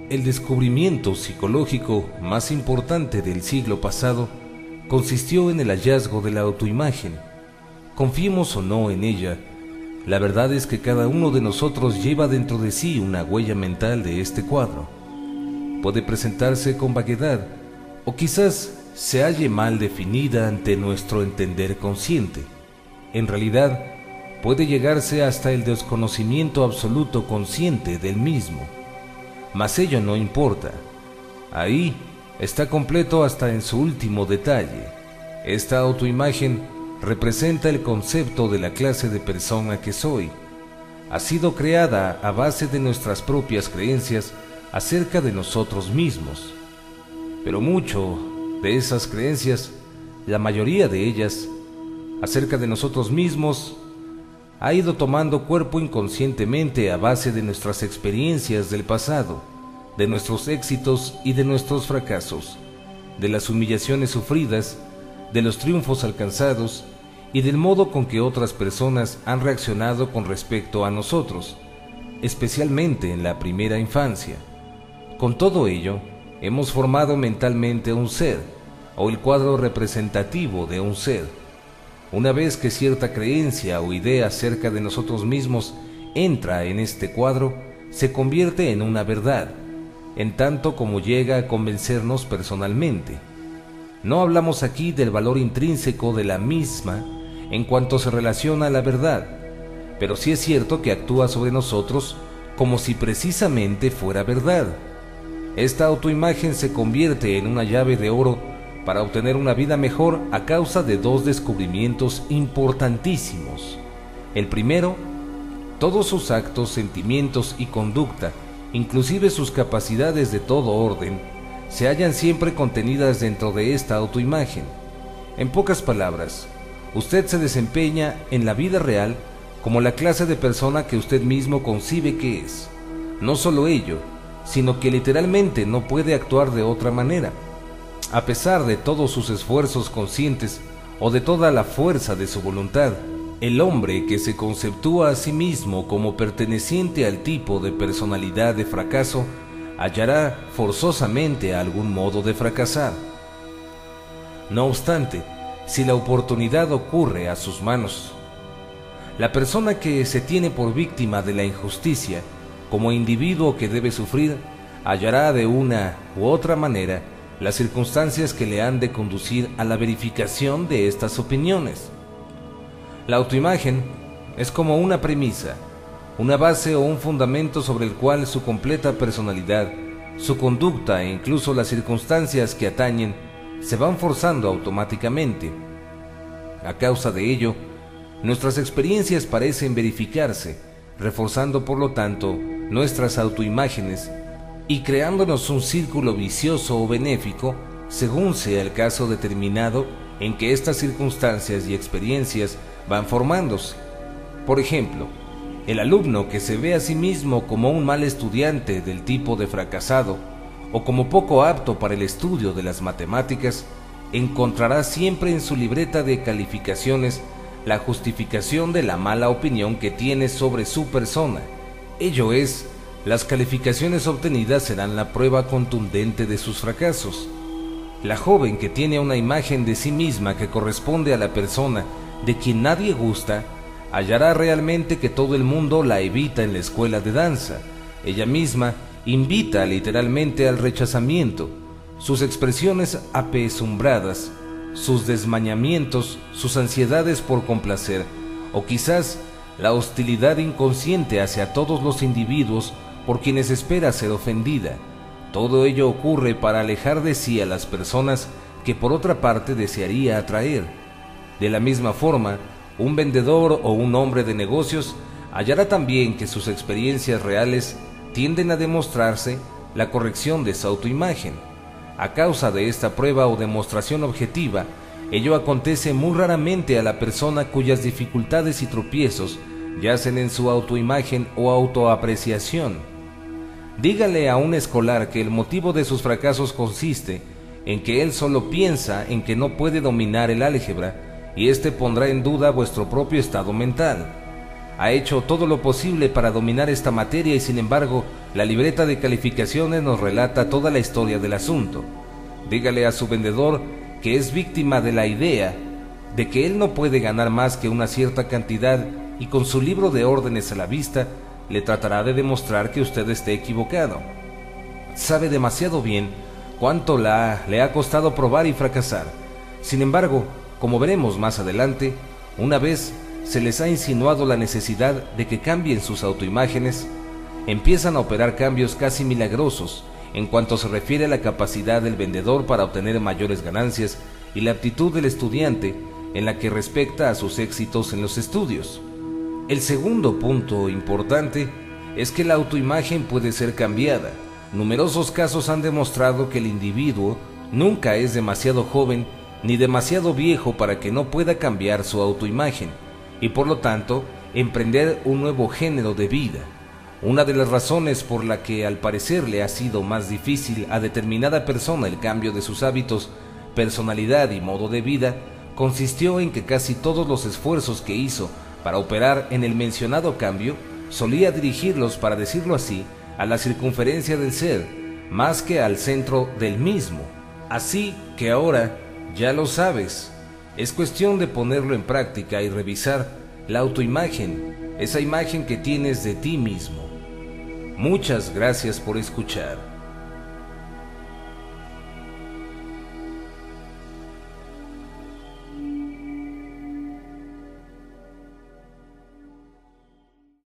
El descubrimiento psicológico más importante del siglo pasado consistió en el hallazgo de la autoimagen. Confiemos o no en ella, la verdad es que cada uno de nosotros lleva dentro de sí una huella mental de este cuadro. Puede presentarse con vaguedad, o quizás se halle mal definida ante nuestro entender consciente. En realidad, puede llegarse hasta el desconocimiento absoluto consciente del mismo. Mas ello no importa. Ahí está completo hasta en su último detalle. Esta autoimagen representa el concepto de la clase de persona que soy. Ha sido creada a base de nuestras propias creencias acerca de nosotros mismos. Pero mucho de esas creencias, la mayoría de ellas, acerca de nosotros mismos, ha ido tomando cuerpo inconscientemente a base de nuestras experiencias del pasado, de nuestros éxitos y de nuestros fracasos, de las humillaciones sufridas, de los triunfos alcanzados y del modo con que otras personas han reaccionado con respecto a nosotros, especialmente en la primera infancia. Con todo ello, hemos formado mentalmente un ser, o el cuadro representativo de un ser. Una vez que cierta creencia o idea acerca de nosotros mismos entra en este cuadro, se convierte en una verdad, en tanto como llega a convencernos personalmente. No hablamos aquí del valor intrínseco de la misma en cuanto se relaciona a la verdad, pero sí es cierto que actúa sobre nosotros como si precisamente fuera verdad. Esta autoimagen se convierte en una llave de oro para obtener una vida mejor a causa de dos descubrimientos importantísimos. El primero, todos sus actos, sentimientos y conducta, inclusive sus capacidades de todo orden, se hallan siempre contenidas dentro de esta autoimagen. En pocas palabras, usted se desempeña en la vida real como la clase de persona que usted mismo concibe que es. No solo ello, sino que literalmente no puede actuar de otra manera. A pesar de todos sus esfuerzos conscientes o de toda la fuerza de su voluntad, el hombre que se conceptúa a sí mismo como perteneciente al tipo de personalidad de fracaso hallará forzosamente algún modo de fracasar. No obstante, si la oportunidad ocurre a sus manos, la persona que se tiene por víctima de la injusticia, como individuo que debe sufrir, hallará de una u otra manera las circunstancias que le han de conducir a la verificación de estas opiniones. La autoimagen es como una premisa, una base o un fundamento sobre el cual su completa personalidad, su conducta e incluso las circunstancias que atañen se van forzando automáticamente. A causa de ello, nuestras experiencias parecen verificarse, reforzando por lo tanto nuestras autoimágenes y creándonos un círculo vicioso o benéfico según sea el caso determinado en que estas circunstancias y experiencias van formándose. Por ejemplo, el alumno que se ve a sí mismo como un mal estudiante del tipo de fracasado o como poco apto para el estudio de las matemáticas, encontrará siempre en su libreta de calificaciones la justificación de la mala opinión que tiene sobre su persona. Ello es, las calificaciones obtenidas serán la prueba contundente de sus fracasos. La joven que tiene una imagen de sí misma que corresponde a la persona de quien nadie gusta, hallará realmente que todo el mundo la evita en la escuela de danza. Ella misma invita literalmente al rechazamiento. Sus expresiones apesumbradas, sus desmañamientos, sus ansiedades por complacer, o quizás la hostilidad inconsciente hacia todos los individuos por quienes espera ser ofendida. Todo ello ocurre para alejar de sí a las personas que por otra parte desearía atraer. De la misma forma, un vendedor o un hombre de negocios hallará también que sus experiencias reales tienden a demostrarse la corrección de su autoimagen. A causa de esta prueba o demostración objetiva, ello acontece muy raramente a la persona cuyas dificultades y tropiezos yacen en su autoimagen o autoapreciación. Dígale a un escolar que el motivo de sus fracasos consiste en que él solo piensa en que no puede dominar el álgebra, y éste pondrá en duda vuestro propio estado mental. Ha hecho todo lo posible para dominar esta materia y sin embargo La libreta de calificaciones nos relata toda la historia del asunto. Dígale a su vendedor que es víctima de la idea de que él no puede ganar más que una cierta cantidad y con su libro de órdenes a la vista le tratará de demostrar que usted esté equivocado. Sabe demasiado bien cuánto le ha costado probar y fracasar. Sin embargo, como veremos más adelante, una vez se les ha insinuado la necesidad de que cambien sus autoimágenes, empiezan a operar cambios casi milagrosos en cuanto se refiere a la capacidad del vendedor para obtener mayores ganancias y la aptitud del estudiante en la que respecta a sus éxitos en los estudios. El segundo punto importante es que la autoimagen puede ser cambiada. Numerosos casos han demostrado que el individuo nunca es demasiado joven ni demasiado viejo para que no pueda cambiar su autoimagen y por lo tanto emprender un nuevo género de vida. Una de las razones por la que al parecer le ha sido más difícil a determinada persona el cambio de sus hábitos, personalidad y modo de vida consistió en que casi todos los esfuerzos que hizo para operar en el mencionado cambio solía dirigirlos, para decirlo así, a la circunferencia del ser, más que al centro del mismo. Así que ahora ya lo sabes, es cuestión de ponerlo en práctica y revisar la autoimagen, esa imagen que tienes de ti mismo. Muchas gracias por escuchar.